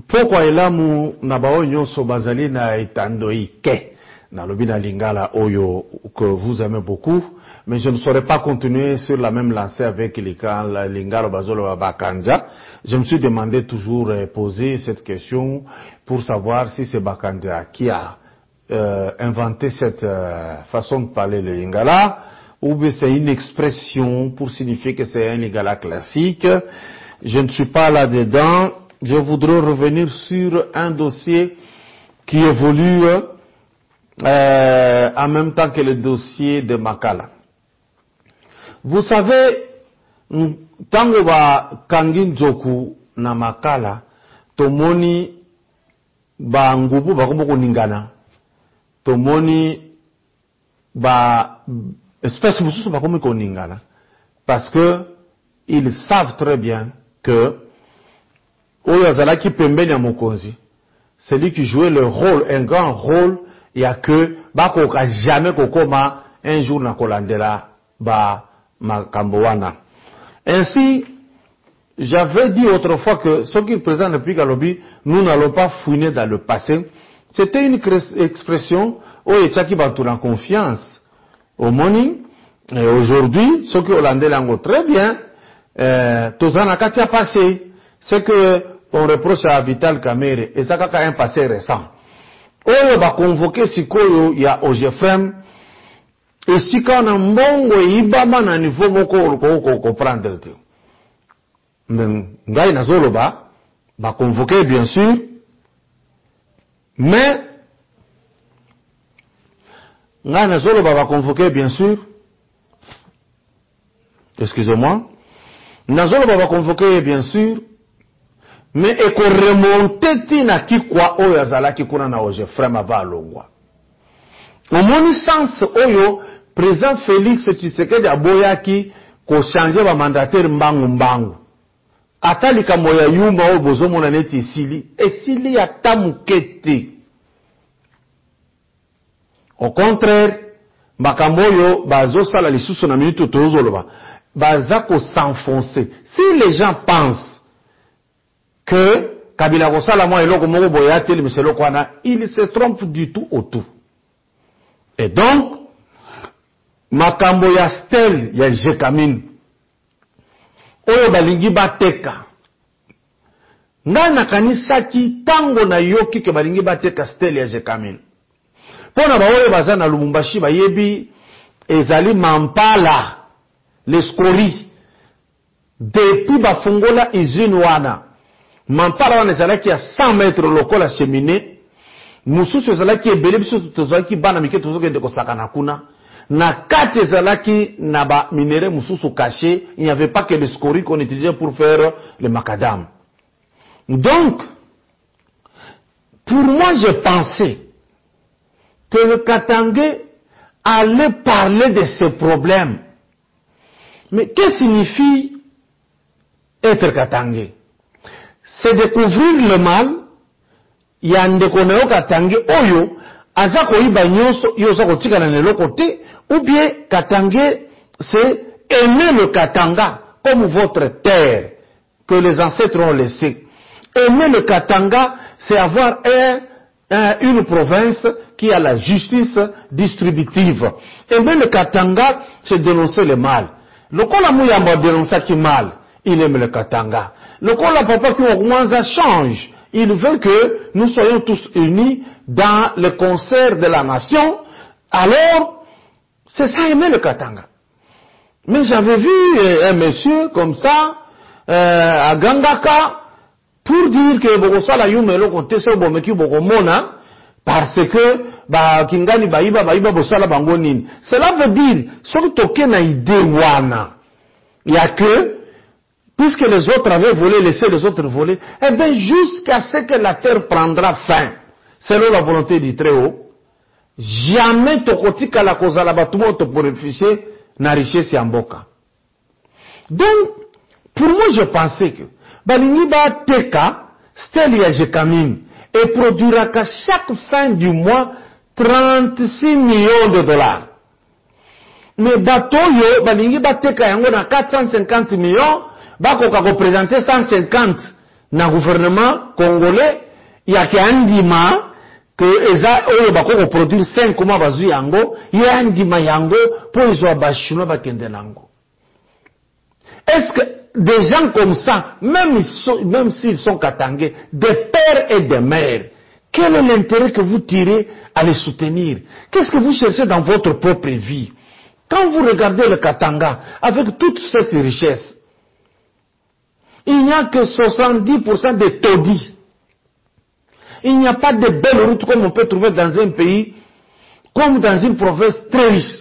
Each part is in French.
Pourquoi elamu na bao nyonso bazali na etandoi ke na lobina lingala oyo que vous aimez beaucoup, mais je ne saurais pas continuer sur la même lancée avec la lingala bazolo bakanja. Je me suis demandé toujours poser cette question pour savoir si c'est Bakanja qui a inventé cette façon de parler le lingala ou bien c'est une expression pour signifier que c'est un lingala classique. Je ne suis pas là-dedans. Je voudrais revenir sur un dossier qui évolue en même temps que le dossier de Makala. Vous savez, tango ba kangin joku na Makala, tomoni ba ngubu ba komoko ningana, tomoni ba espèce mususu ba komoko ningana, parce que ils savent très bien que Oyo Azalaki pembeni ya mokonzi, celui qui jouait le rôle, un grand rôle, il y a que bako ka jamais kokoma un jour na kolandela ba makambowana. Ainsi, j'avais dit autrefois que ce qui présente depuis Galobi, nous n'allons pas fouiner dans le passé. C'était une expression oyo etchaki bantu na confiance au moni. Et aujourd'hui, ce qui Hollandais lango très bien, tozana katia passé. C'est que on reproche à Vital Kamerhe et ça kaka un passé récent. Oyo ba convoqué sikoyo ya OGFM et sika na mbongo ibama na niveau moko ko comprendre te. Ngai na zoloba ba convoqué bien sûr, mais ngai na zoloba ba convoqué bien sûr. Excusez-moi. Na zoloba ba convoqué bien sûr. Mais et qu'on remonte tina kikwa oyo azalaki kuna na OGFM ava alongwa. Au moni sens oyo, président Félix Tshisekedi aboyaki ko changer ba mandataire mbangu. Atali kamoya yuma oyo bozomona neti esili ya tamukete. Au contraire, bakamoyo bazo sala lisusu na minute tozoloba, bazako s'enfoncer. Si les gens pensent que Kabila Kosala moi eloko moko boyateli monsieur Kwana, il se trompe du tout au tout. Et donc makambo ya stel ya Jekamin oyo balingi bateka ngana kanisaki tango na yoki ke balingi bateka stel ya Jekamin pona ba oyo baza na Lubumbashi bayebi ezali mampala l'escori depuis bafungola usine wana Mampara wana ezalaki ya 100 mètres lokola cheminée, mususu ezalaki ebele biso tozalaki bana mike tozokende kosakana kuna, na kati ezalaki na ba minéraux mususu cachés, il n'y avait pas que le scorie qu'on utilisait pour faire le macadam. Donc, pour moi je pensais que le Katangé allait parler de ces problèmes. Mais qu'est-ce que signifie être Katangé? C'est découvrir le mal, yande koneo Katangé oyo, aza koiba nyonso, yoza kotika na neloko te, ou bien Katangé, c'est aimer le Katanga, comme votre terre, que les ancêtres ont laissé. Aimer le Katanga, c'est avoir une province qui a la justice distributive. Aimer le Katanga, c'est dénoncer le mal. Le Kola Mouyamba dénonce qui mal, il aime le Katanga. Le Kola Papa qui Mwanza change. Il veut que nous soyons tous unis dans le concert de la nation. Alors, c'est ça aimer le Katanga. Mais j'avais vu un monsieur comme ça, à Gangaka, pour dire que Bogosala Yumelo Konteso Bomeki Bogomona, parce que Kingani Baïba Bosala Bangonin. Cela veut dire, surtout qu'il y a une idée wana. Il n'y a que, puisque les autres avaient volé, laissé les autres voler, eh bien, jusqu'à ce que la terre prendra fin, selon la volonté du Très-Haut, jamais Tokotika la Kozala Batumoto pour réfléchir na richesse Yamboka. Donc, pour moi, je pensais que, Balingi ba teka, Stelia Jekamin, et produira qu'à chaque fin du mois, 36 millions de dollars. Mais Batoyo, Balingi ba teka yango na 450 millions, Bako ka représenter 150 na gouvernement congolais ya ki andima que eza oyo bako produire 5 mois bazu yango ya andima yango pour les ba chinois bakende nango. Est-ce que des gens comme ça, même s'ils sont katangais, des pères et des mères, quel est l'intérêt que vous tirez à les soutenir? Qu'est-ce que vous cherchez dans votre propre vie? Quand vous regardez le Katanga, avec toute cette richesse, il n'y a que 70% de taudis. Il n'y a pas de belles routes comme on peut trouver dans un pays, comme dans une province très riche.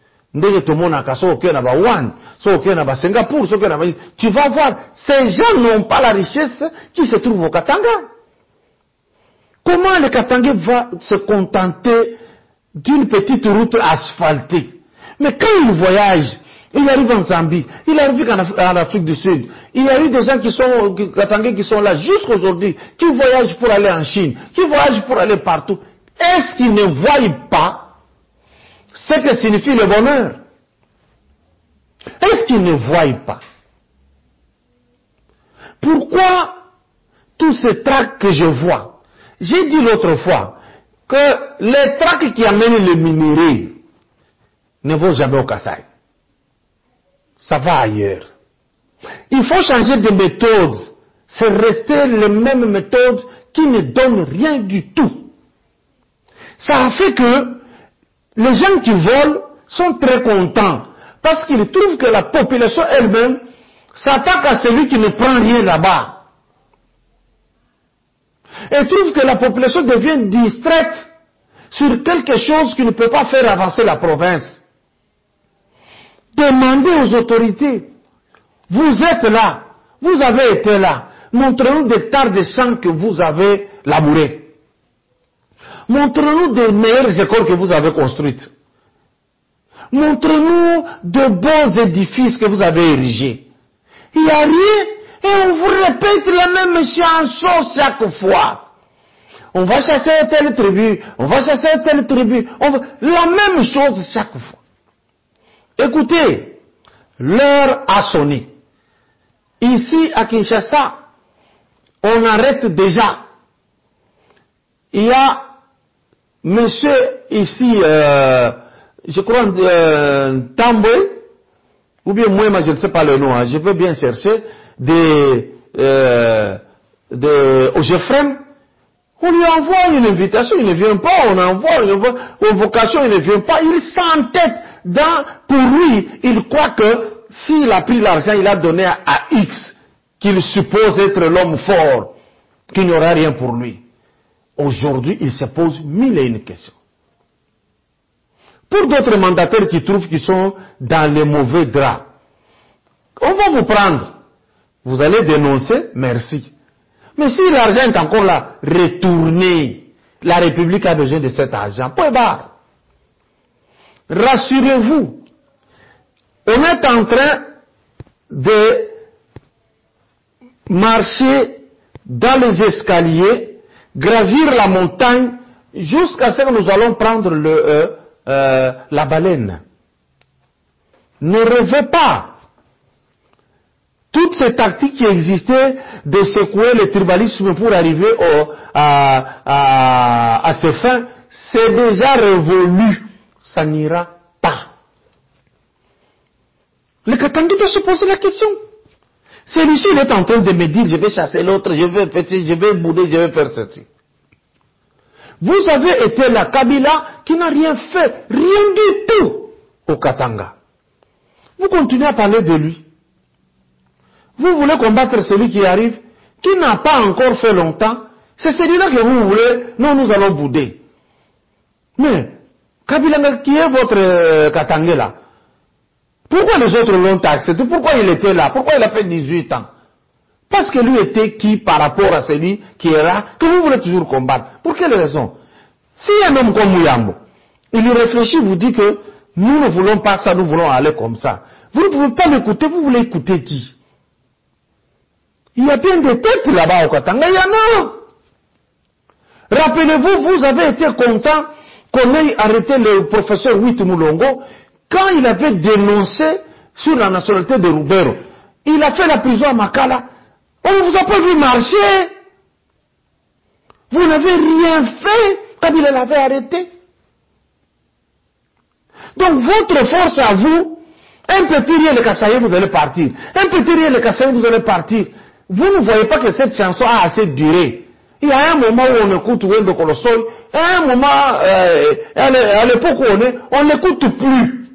Singapour, tu vas voir, ces gens n'ont pas la richesse qui se trouve au Katanga. Comment le Katanga va se contenter d'une petite route asphaltée? Mais quand il voyage, il arrive en Zambie, il arrive en Afrique du Sud, il y a eu des gens qui sont Katangais qui sont là jusqu'aujourd'hui, qui voyagent pour aller en Chine, qui voyagent pour aller partout. Est-ce qu'ils ne voient pas ce que signifie le bonheur? Est-ce qu'ils ne voient pas? Pourquoi tous ces tracts que je vois? J'ai dit l'autre fois que les tracts qui amènent le minerai ne vont jamais au Kasaï. Ça va ailleurs. Il faut changer de méthode. C'est rester les mêmes méthodes qui ne donnent rien du tout. Ça a fait que les gens qui volent sont très contents parce qu'ils trouvent que la population elle-même s'attaque à celui qui ne prend rien là-bas. Et trouvent que la population devient distraite sur quelque chose qui ne peut pas faire avancer la province. Demandez aux autorités. Vous êtes là. Vous avez été là. Montrez-nous des tas de champs que vous avez labourés. Montrez-nous des meilleures écoles que vous avez construites. Montrez-nous de bons édifices que vous avez érigés. Il n'y a rien et on vous répète la même chanson chaque fois. On va chasser telle tribu, on va chasser telle tribu, la même chose chaque fois. Écoutez, l'heure a sonné. Ici à Kinshasa, on arrête déjà. Il y a monsieur ici, je crois, Tamboué, ou bien moi, je ne sais pas le nom, je veux bien chercher, au Geoffrem. On lui envoie une invitation, il ne vient pas, on envoie une convocation, il ne vient pas, il s'entête. Pour lui, il croit que s'il a pris l'argent, il a donné à X, qu'il suppose être l'homme fort, qu'il n'y aura rien pour lui. Aujourd'hui, il se pose 1001 questions. Pour d'autres mandataires qui trouvent qu'ils sont dans les mauvais draps, on va vous prendre. Vous allez dénoncer, merci. Mais si l'argent est encore là, retournez. La République a besoin de cet argent. Point barre. Rassurez-vous, on est en train de marcher dans les escaliers, gravir la montagne, jusqu'à ce que nous allons prendre la baleine. Ne rêvez pas. Toutes ces tactiques qui existaient de secouer le tribalisme pour arriver à ses fins, c'est déjà révolu. Ça n'ira pas. Le Katanga doit se poser la question. Celui-ci, il est en train de me dire, je vais chasser l'autre, je vais bouder, je vais faire ceci. Vous avez été la Kabila qui n'a rien fait, rien du tout au Katanga. Vous continuez à parler de lui. Vous voulez combattre celui qui arrive, qui n'a pas encore fait longtemps. C'est celui-là que vous voulez, non, nous allons bouder. Mais, Kabila, qui est votre Katangé là? Pourquoi les autres l'ont accepté? Pourquoi il était là? Pourquoi il a fait 18 ans? Parce que lui était qui par rapport à celui qui est là, que vous voulez toujours combattre? Pour quelle raison? Si un homme comme Mouyambo, il réfléchit, vous dit que nous ne voulons pas ça, nous voulons aller comme ça. Vous ne pouvez pas l'écouter, vous voulez écouter qui? Il y a bien des têtes là-bas au Katanga, il y en a. Rappelez-vous, vous avez été content qu'on ait arrêté le professeur Witt Moulongo quand il avait dénoncé sur la nationalité de Rubero. Il a fait la prison à Makala. On ne vous a pas vu marcher. Vous n'avez rien fait. Kabila l'avait arrêté. Donc votre force à vous, un petit rien le Kassaye, vous allez partir. Un petit rien le Kassaye, vous allez partir. Vous ne voyez pas que cette chanson a assez duré. Il y a un moment où on écoute Wendo Kolosoy, et à un moment, à l'époque où on n'écoute plus.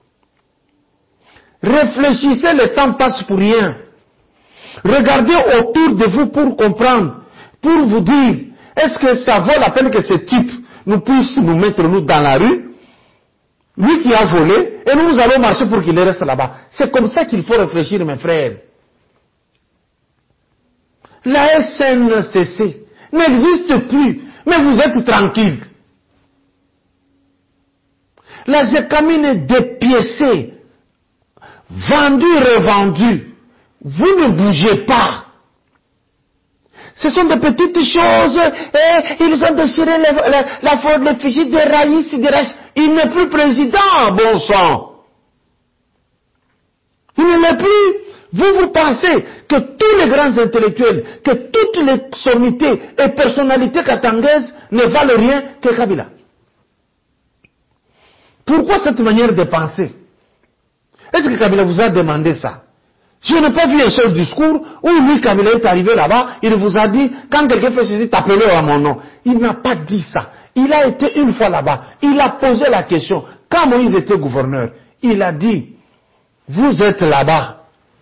Réfléchissez, le temps passe pour rien. Regardez autour de vous pour comprendre, pour vous dire, est-ce que ça vaut la peine que ce type nous puisse nous mettre nous dans la rue, lui qui a volé, et nous allons marcher pour qu'il reste là-bas. C'est comme ça qu'il faut réfléchir, mes frères. La SNCC n'existe plus, mais vous êtes tranquille. La Gécamine est dépiécée, vendue, revendue. Vous ne bougez pas. Ce sont des petites choses, et ils ont déchiré les fichiers de Raïs, de Raïs. Il n'est plus président, bon sang. Il ne l'est plus. Vous pensez que tous les grands intellectuels, que toutes les sommités et personnalités katangaises ne valent rien que Kabila. Pourquoi cette manière de penser? Est-ce que Kabila vous a demandé ça? Je n'ai pas vu un seul discours où lui, Kabila, est arrivé là-bas, il vous a dit, quand quelqu'un fait ceci, tapez-le à mon nom. Il n'a pas dit ça. Il a été une fois là-bas. Il a posé la question. Quand Moïse était gouverneur, il a dit, vous êtes là-bas.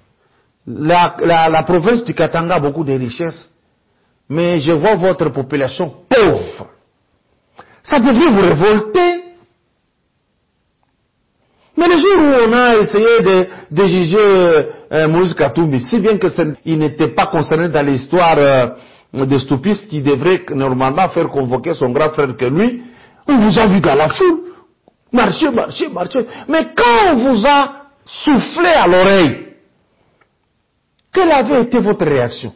La province du Katanga a beaucoup de richesses, mais je vois votre population pauvre. Ça devrait vous révolter. Mais le jour où on a essayé de juger Moïse Katumbi, si bien qu'il n'était pas concerné dans l'histoire des stoupistes qui devrait normalement faire convoquer son grand frère que lui, on vous a vu dans la foule, marcher, marcher, marcher. Mais quand on vous a soufflé à l'oreille, quelle avait été votre réaction?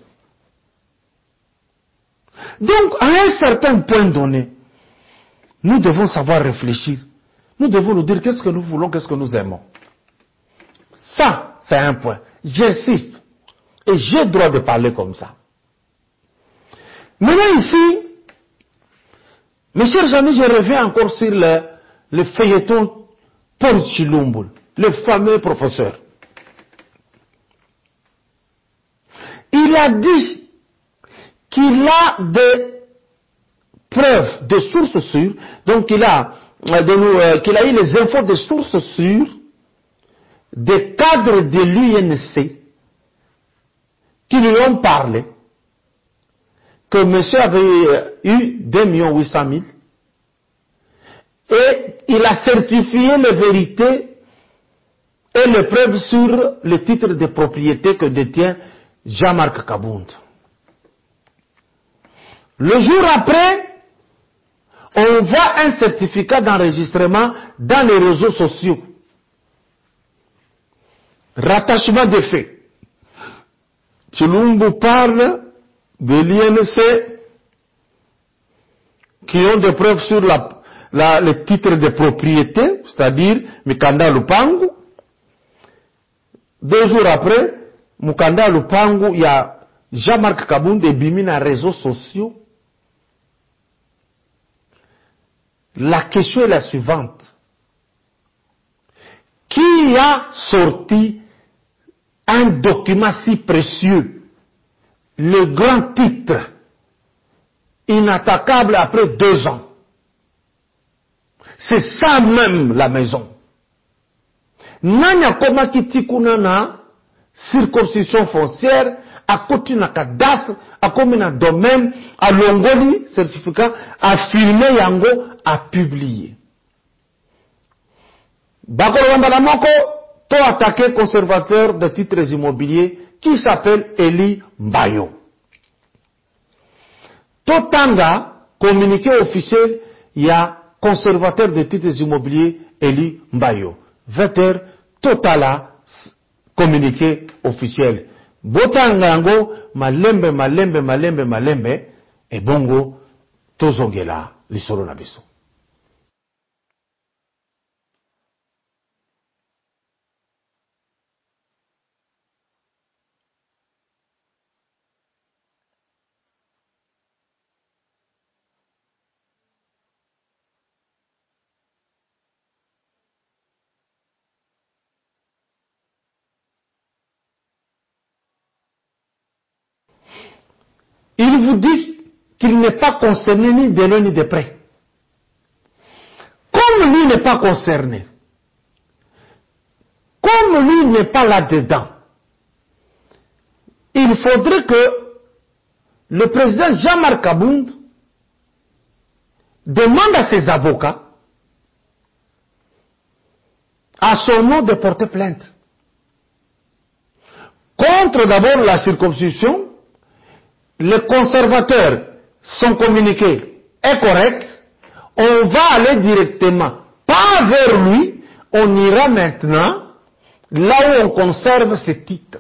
Donc, à un certain point donné, nous devons savoir réfléchir. Nous devons nous dire qu'est-ce que nous voulons, qu'est-ce que nous aimons. Ça, c'est un point. J'insiste. Et j'ai le droit de parler comme ça. Maintenant ici, mes chers amis, je reviens encore sur le feuilleton Paul Chilumbul, le fameux professeur. Il a dit qu'il a des preuves, des sources sûres, donc qu'il a eu les infos des sources sûres des cadres de l'UNC qui lui ont parlé que monsieur avait eu 2 800 000 et il a certifié les vérités et les preuves sur le titre de propriété que détient Jean-Marc Kabound. Le jour après, on voit un certificat d'enregistrement dans les réseaux sociaux. Rattachement des faits. Chilumbu parle de l'INC qui ont des preuves sur le titre de propriété, c'est-à-dire Mukanda Lupangu. 2 jours après, Mukanda Lupangu, il y a Jean-Marc Kabound et Bimi dans les réseaux sociaux. La question est la suivante. Qui a sorti un document si précieux, le grand titre, inattaquable après 2 ans? C'est ça même la maison. Nanya koma kitikuna na circonscription foncière, à côté na cadastre, à comme na domaine, à longoli, certificat, à filmer yango, à publier. Bakolo Wambalamoko, to attaqué conservateur de titres immobiliers qui s'appelle Eli Mbayo. To tanga, communiqué officiel, il y a conservateur de titres immobiliers Eli Mbayo. 20h, totala, communiqué officiel. Botanga yango, malembe, et bongo, tozongela, lisolo na biso. il vous dit qu'il n'est pas concerné ni de loin ni de près. Comme lui n'est pas concerné, comme lui n'est pas là-dedans, il faudrait que le président Jean-Marc Abound demande à ses avocats, à son nom, de porter plainte. Contre d'abord la circonscription, les conservateurs, son communiqué est correct, on va aller directement, pas vers lui, on ira maintenant là où on conserve ses titres.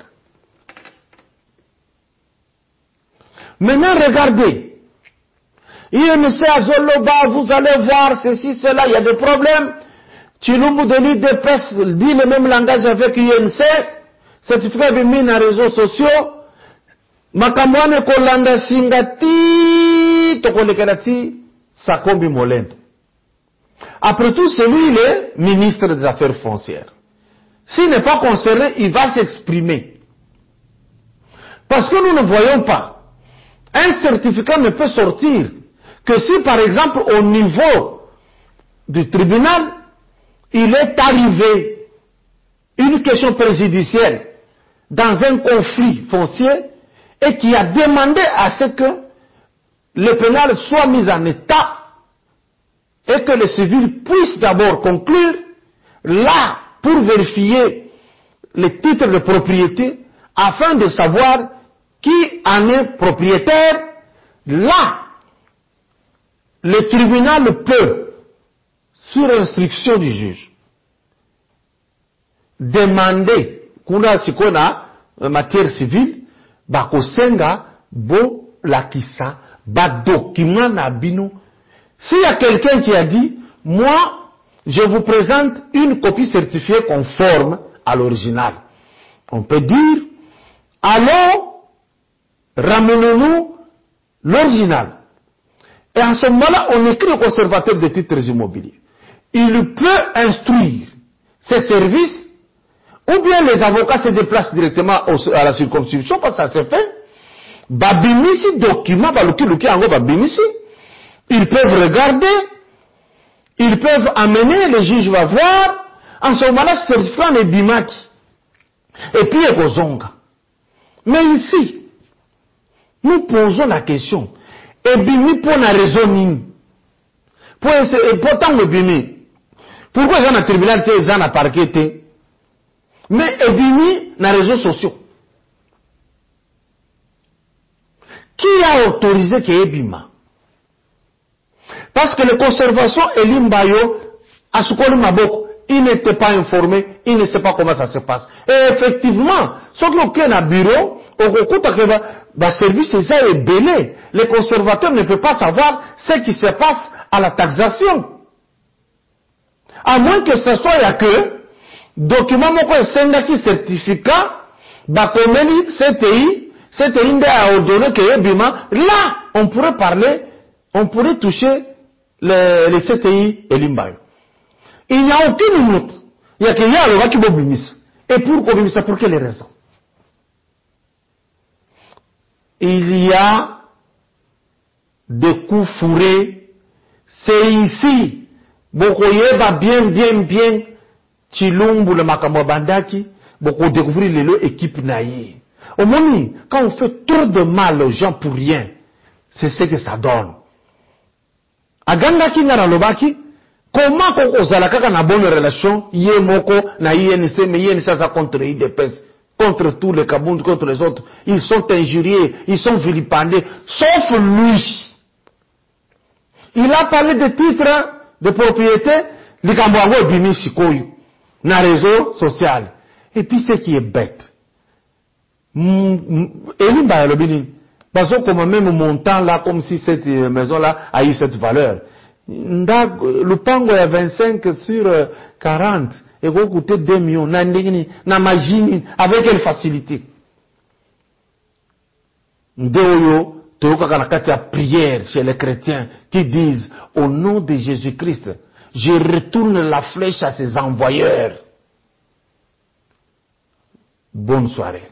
Maintenant, regardez. INC Azoloba, vous allez voir ceci, cela, il y a des problèmes. Chilumbu de l'île de presse dit le même langage avec INC. Certificat de mine à réseaux sociaux. Makamwane kolanda singati, tokolekelati, sakombi molendo. Après tout, c'est lui le ministre des Affaires foncières. S'il n'est pas concerné, il va s'exprimer. Parce que nous ne voyons pas. Un certificat ne peut sortir que si, par exemple, au niveau du tribunal, il est arrivé une question préjudicielle dans un conflit foncier et qui a demandé à ce que le pénal soit mis en état et que les civils puissent d'abord conclure là pour vérifier les titres de propriété afin de savoir qui en est propriétaire. Là, le tribunal peut, sur instruction du juge, demander kuna sikona matière civile bakosenga bo lakisa ba document na bino. S'il y a quelqu'un qui a dit moi je vous présente une copie certifiée conforme à l'original, on peut dire allons ramenez-nous l'original. Et en ce moment-là, on écrit au conservateur des titres immobiliers. Il peut instruire ses services, ou bien les avocats se déplacent directement à la circonscription, parce que ça se fait. Babimisi document, ils peuvent regarder, ils peuvent amener, le juge va voir. En ce moment-là, ce certificat n'est bimaki. Et puis, il y a Kozonga. Mais ici, nous posons la question. Et bimi pour la raison nini? Pourtant, bimi. Pourquoi ils ont un tribunal, ils ont un parquet? Mais et bimi, dans les réseaux sociaux. Qui a autorisé que Ebima? Parce que les conservations et l'imbayo, à ce qu'on maboko, il n'était pas informé, il ne sait pas comment ça se passe. Et effectivement, ce qu'on a un bureau, le service est belé. Les conservateurs ne peuvent pas savoir ce qui se passe à la taxation. À moins que ce soit, il y a que, document, qui certificat, bakomeni, CTI a ordonné que Ebima, là, on pourrait parler, on pourrait toucher les CTI et l'imbayo. Il n'y a aucune minute. Il y a qu'il y a le qui bobimis. Et pourquoi bobimis? Pour quelle raison? Il y a des coups fourrés. C'est ici. Bokoye va bien. Chilumbu le makambo bandaki. Boko découvrir les équipes naïe. Au moment quand on fait trop de mal aux gens pour rien, c'est ce que ça donne. Agangaki ngara lobaki. Comment qu'on a une bonne relation, Yemoko, na INC, mais INC ça contre IDPS, contre tous les Kabound, contre les autres. Ils sont injuriés, ils sont vilipendés, sauf lui. Il a parlé de titres de propriété, les Kambouango Bimi Sikoyu, na réseau social. Et puis ce qui est bête, Elimba Elobini, parce que comme même montant là, comme si cette maison-là a eu cette valeur. Le pango est 25 sur 40 et vous coûtez 2 millions na magini avec quelle facilité. Ndeoyo toyoka na kati ya prière chez les chrétiens qui disent au nom de Jésus-Christ je retourne la flèche à ses envoyeurs. Bonne soirée.